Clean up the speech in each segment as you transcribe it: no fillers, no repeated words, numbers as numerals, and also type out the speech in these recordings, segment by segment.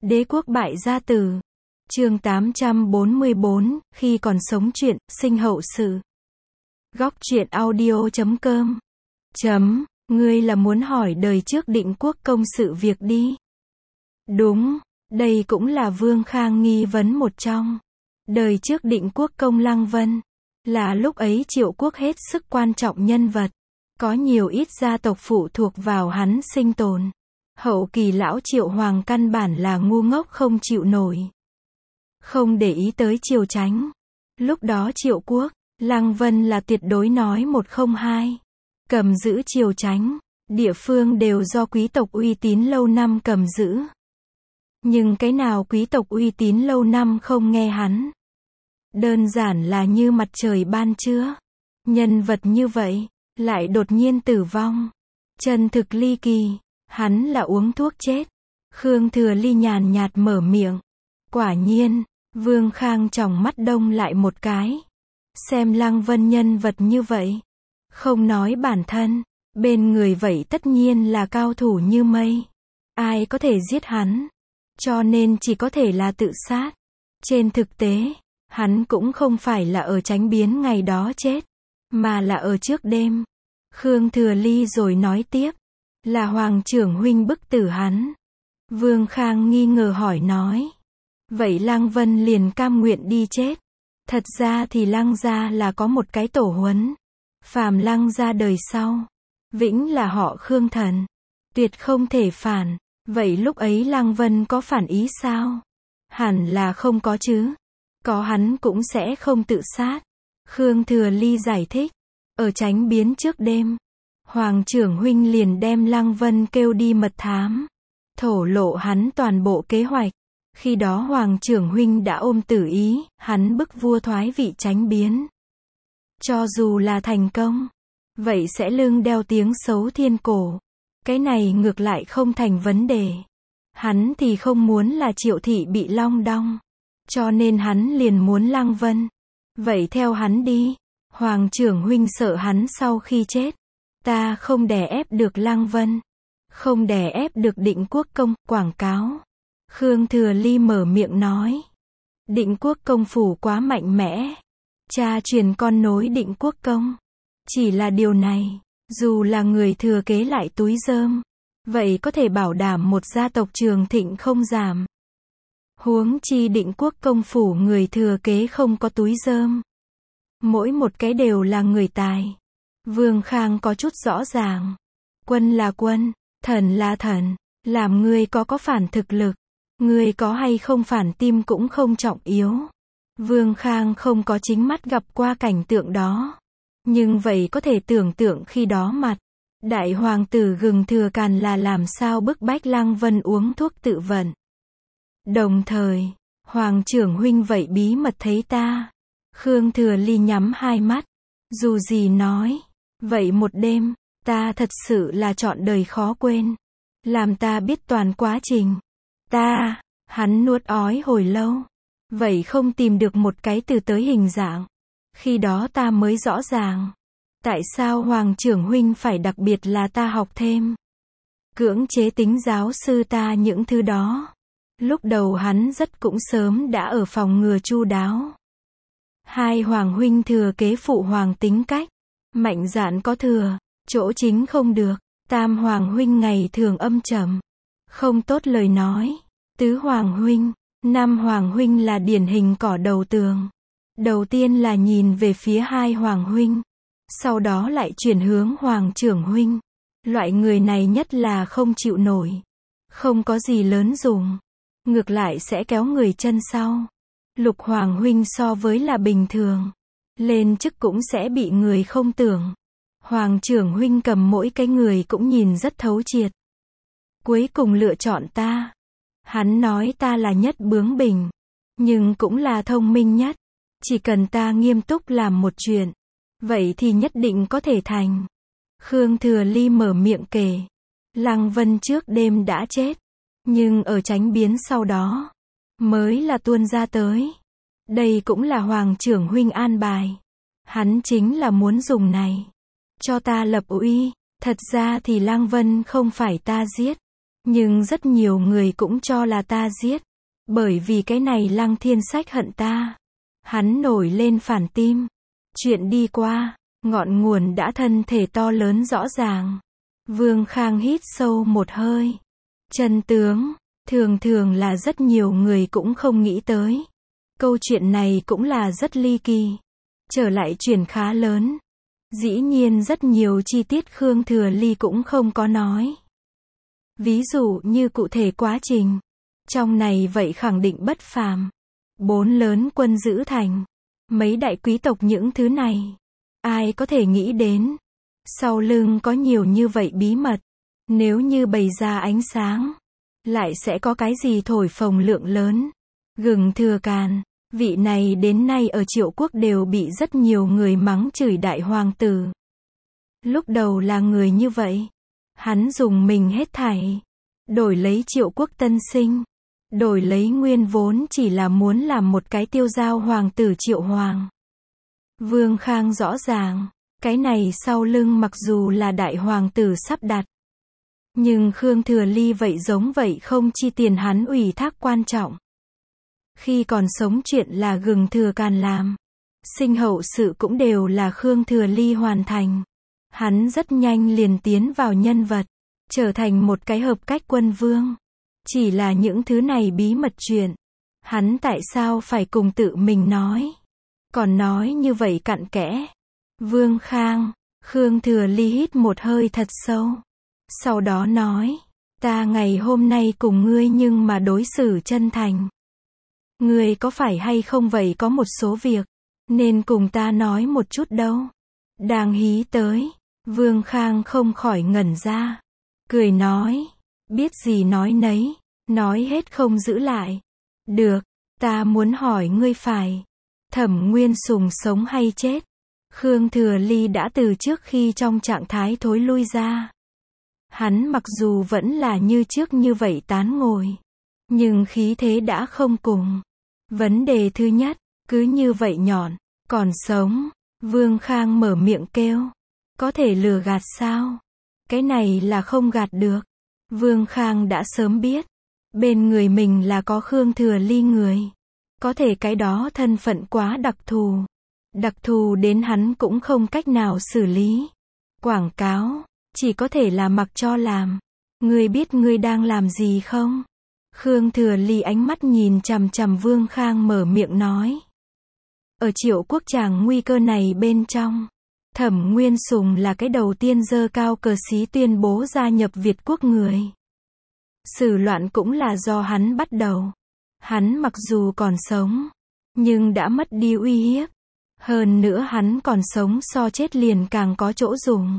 Đế quốc bại gia tử. Chương 844, khi còn sống chuyện, sinh hậu sự. Góc truyện audio.com. Ngươi là muốn hỏi đời trước Định Quốc công sự việc đi. Đúng, đây cũng là Vương Khang nghi vấn một trong. Đời trước Định Quốc công Lăng Vân, là lúc ấy Triệu quốc hết sức quan trọng nhân vật. Có nhiều ít gia tộc phụ thuộc vào hắn sinh tồn. Hậu kỳ lão Triệu Hoàng căn bản là ngu ngốc không chịu nổi. Không để ý tới Triều Chánh. Lúc đó Triệu quốc, Lăng Vân là tuyệt đối nói một không hai. Cầm giữ Triều Chánh, địa phương đều do quý tộc uy tín lâu năm cầm giữ. Nhưng cái nào quý tộc uy tín lâu năm không nghe hắn. Đơn giản là như mặt trời ban trưa. Nhân vật như vậy, lại đột nhiên tử vong. Chân thực ly kỳ, hắn là uống thuốc chết. Khương Thừa Ly nhàn nhạt mở miệng. Quả nhiên, Vương Khang tròng mắt đông lại một cái. Xem Lăng Vân nhân vật như vậy. Không nói bản thân, bên người vậy tất nhiên là cao thủ như mây. Ai có thể giết hắn? Cho nên chỉ có thể là tự sát. Trên thực tế, hắn cũng không phải là ở Chánh Biến ngày đó chết, mà là ở trước đêm. Khương Thừa Ly rồi nói tiếp, là Hoàng trưởng huynh bức tử hắn. Vương Khang nghi ngờ hỏi nói, vậy Lăng Vân liền cam nguyện đi chết? Thật ra thì Lăng gia là có một cái tổ huấn. Phàm Lăng gia đời sau, vĩnh là họ Khương thần, tuyệt không thể phản. Vậy lúc ấy Lăng Vân có phản ý sao? Hẳn là không có chứ. Có hắn cũng sẽ không tự sát. Khương Thừa Ly giải thích. Ở Chánh Biến trước đêm, Hoàng trưởng huynh liền đem Lăng Vân kêu đi mật thám. Thổ lộ hắn toàn bộ kế hoạch. Khi đó Hoàng trưởng huynh đã ôm tử ý, hắn bức vua thoái vị Chánh Biến. Cho dù là thành công, vậy sẽ lưng đeo tiếng xấu thiên cổ. Cái này ngược lại không thành vấn đề. Hắn thì không muốn là Triệu thị bị long đong. Cho nên hắn liền muốn Lăng Vân. Vậy theo hắn đi. Hoàng trưởng huynh sợ hắn sau khi chết. Ta không đè ép được Lăng Vân. Không đè ép được Định Quốc công, quảng cáo. Khương Thừa Ly mở miệng nói. Định Quốc công phủ quá mạnh mẽ. Cha truyền con nối Định Quốc công. Chỉ là điều này, dù là người thừa kế lại túi rơm, vậy có thể bảo đảm một gia tộc trường thịnh không giảm. Huống chi Định Quốc công phủ người thừa kế không có túi rơm. Mỗi một cái đều là người tài. Vương Khang có chút rõ ràng. Quân là quân, thần là thần. Làm người có phản thực lực. Người có hay không phản tim cũng không trọng yếu. Vương Khang không có chính mắt gặp qua cảnh tượng đó. Nhưng vậy có thể tưởng tượng khi đó mặt. Đại hoàng tử Gừng Thừa Càn là làm sao bức bách Lăng Vân uống thuốc tự vận. Đồng thời, Hoàng trưởng huynh vậy bí mật thấy ta. Khương Thừa Ly nhắm hai mắt. Dù gì nói. Vậy một đêm, ta thật sự là trọn đời khó quên. Làm ta biết toàn quá trình. Hắn nuốt ói hồi lâu. Vậy không tìm được một cái từ tới hình dạng. Khi đó ta mới rõ ràng. Tại sao Hoàng trưởng huynh phải đặc biệt là ta học thêm. Cưỡng chế tính giáo sư ta những thứ đó. Lúc đầu hắn rất cũng sớm đã ở phòng ngừa chu đáo. Hai Hoàng huynh thừa kế phụ hoàng tính cách. Mạnh dạn có thừa, chỗ chính không được. Tam Hoàng huynh ngày thường âm trầm. Không tốt lời nói. Tứ Hoàng huynh, năm Hoàng huynh là điển hình cỏ đầu tường. Đầu tiên là nhìn về phía hai Hoàng huynh. Sau đó lại chuyển hướng Hoàng trưởng huynh. Loại người này nhất là không chịu nổi. Không có gì lớn dùng. Ngược lại sẽ kéo người chân sau. Lục Hoàng huynh so với là bình thường. Lên chức cũng sẽ bị người không tưởng. Hoàng trưởng huynh cầm mỗi cái người cũng nhìn rất thấu triệt. Cuối cùng lựa chọn ta. Hắn nói ta là nhất bướng bỉnh. Nhưng cũng là thông minh nhất. Chỉ cần ta nghiêm túc làm một chuyện. Vậy thì nhất định có thể thành. Khương Thừa Ly mở miệng kể. Lăng Vân trước đêm đã chết. Nhưng ở Chánh Biến sau đó. Mới là tuôn ra tới. Đây cũng là Hoàng trưởng huynh an bài. Hắn chính là muốn dùng này. Cho ta lập uy. Thật ra thì Lăng Vân không phải ta giết. Nhưng rất nhiều người cũng cho là ta giết. Bởi vì cái này Lăng Thiên Sách hận ta. Hắn nổi lên phản tim. Chuyện đi qua, ngọn nguồn đã thân thể to lớn rõ ràng. Vương Khang hít sâu một hơi. Chân tướng, thường thường là rất nhiều người cũng không nghĩ tới. Câu chuyện này cũng là rất ly kỳ. Trở lại chuyện khá lớn. Dĩ nhiên rất nhiều chi tiết Khương Thừa Ly cũng không có nói. Ví dụ như cụ thể quá trình. Trong này vậy khẳng định bất phàm. 4 lớn quân giữ thành. Mấy đại quý tộc những thứ này. Ai có thể nghĩ đến. Sau lưng có nhiều như vậy bí mật. Nếu như bày ra ánh sáng. Lại sẽ có cái gì thổi phồng lượng lớn. Gừng Thừa Càn. Vị này đến nay ở Triệu Quốc đều bị rất nhiều người mắng chửi đại hoàng tử. Lúc đầu là người như vậy. Hắn dùng mình hết thảy. Đổi lấy Triệu Quốc tân sinh. Đổi lấy nguyên vốn chỉ là muốn làm một cái tiêu dao hoàng tử Triệu Hoàng. Vương Khang rõ ràng. Cái này sau lưng mặc dù là đại hoàng tử sắp đặt. Nhưng Khương Thừa Ly vậy giống vậy không chi tiền hắn ủy thác quan trọng. Khi còn sống chuyện là Gừng Thừa Càn làm. Sinh hậu sự cũng đều là Khương Thừa Ly hoàn thành. Hắn rất nhanh liền tiến vào nhân vật. Trở thành một cái hợp cách quân vương. Chỉ là những thứ này bí mật chuyện. Hắn tại sao phải cùng tự mình nói. Còn nói như vậy cặn kẽ. Vương Khang, Khương Thừa Ly hít một hơi thật sâu. Sau đó nói. Ta ngày hôm nay cùng ngươi nhưng mà đối xử chân thành. Ngươi có phải hay không vậy có một số việc. Nên cùng ta nói một chút đâu. Đang hí tới. Vương Khang không khỏi ngẩn ra. Cười nói. Biết gì nói nấy. Nói hết không giữ lại. Được. Ta muốn hỏi ngươi phải. Thẩm Nguyên Sùng sống hay chết? Khương Thừa Ly đã từ trước khi trong trạng thái thối lui ra. Hắn mặc dù vẫn là như trước như vậy tán ngồi. Nhưng khí thế đã không cùng. Vấn đề thứ nhất, cứ như vậy nhọn. Còn sống. Vương Khang mở miệng kêu. Có thể lừa gạt sao? Cái này là không gạt được. Vương Khang đã sớm biết. Bên người mình là có Khương Thừa Ly người. Có thể cái đó thân phận quá đặc thù. Đặc thù đến hắn cũng không cách nào xử lý. Quảng cáo, chỉ có thể là mặc cho làm. Ngươi biết ngươi đang làm gì không? Khương Thừa Ly ánh mắt nhìn chằm chằm Vương Khang mở miệng nói. Ở Triệu Quốc tràng nguy cơ này bên trong. Thẩm Nguyên Sùng là cái đầu tiên giơ cao cờ xí tuyên bố gia nhập Việt Quốc người. Sự loạn cũng là do hắn bắt đầu. Hắn mặc dù còn sống, nhưng đã mất đi uy hiếp. Hơn nữa hắn còn sống so chết liền càng có chỗ dùng.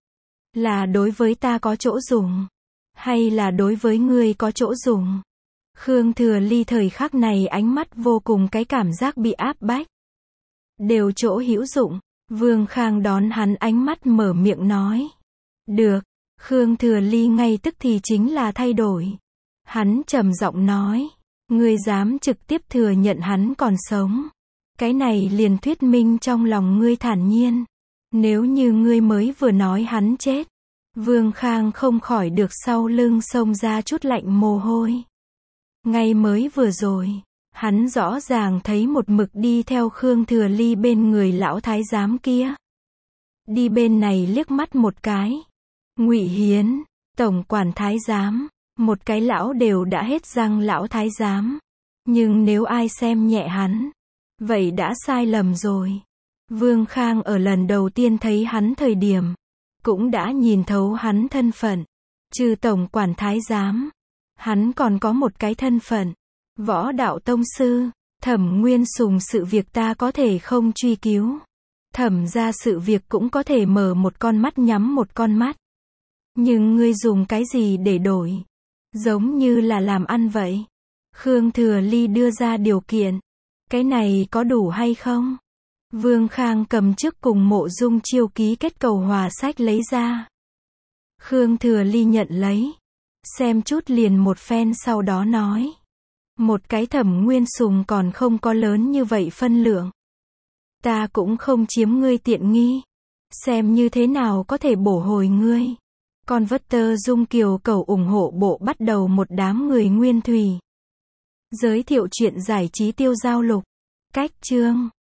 Là đối với ta có chỗ dùng, hay là đối với ngươi có chỗ dùng? Khương Thừa Ly thời khắc này ánh mắt vô cùng cái cảm giác bị áp bách. Đều chỗ hữu dụng. Vương Khang đón hắn ánh mắt mở miệng nói. Được. Khương Thừa Ly ngay tức thì chính là thay đổi. Hắn trầm giọng nói. Ngươi dám trực tiếp thừa nhận hắn còn sống. Cái này liền thuyết minh trong lòng ngươi thản nhiên. Nếu như ngươi mới vừa nói hắn chết. Vương Khang không khỏi được sau lưng xông ra chút lạnh mồ hôi. Ngay mới vừa rồi, hắn rõ ràng thấy một mực đi theo Khương Thừa Ly bên người lão thái giám kia. Đi bên này liếc mắt một cái. Ngụy Hiến, tổng quản thái giám, một cái lão đều đã hết răng lão thái giám. Nhưng nếu ai xem nhẹ hắn, vậy đã sai lầm rồi. Vương Khang ở lần đầu tiên thấy hắn thời điểm, cũng đã nhìn thấu hắn thân phận. Trừ tổng quản thái giám, hắn còn có một cái thân phận. Võ đạo tông sư. Thẩm Nguyên Sùng sự việc ta có thể không truy cứu. Thẩm ra sự việc cũng có thể mở một con mắt nhắm một con mắt. Nhưng ngươi dùng cái gì để đổi? Giống như là làm ăn vậy. Khương Thừa Ly đưa ra điều kiện. Cái này có đủ hay không? Vương Khang cầm trước cùng Mộ Dung Chiêu ký kết cầu hòa sách lấy ra. Khương Thừa Ly nhận lấy. Xem chút liền một phen sau đó nói. Một cái Thẩm Nguyên Sùng còn không có lớn như vậy phân lượng. Ta cũng không chiếm ngươi tiện nghi. Xem như thế nào có thể bổ hồi ngươi. Converter Dung Kiều cầu ủng hộ bộ bắt đầu một đám người nguyên thủy. Giới thiệu chuyện giải trí tiêu giao lục. Cách chương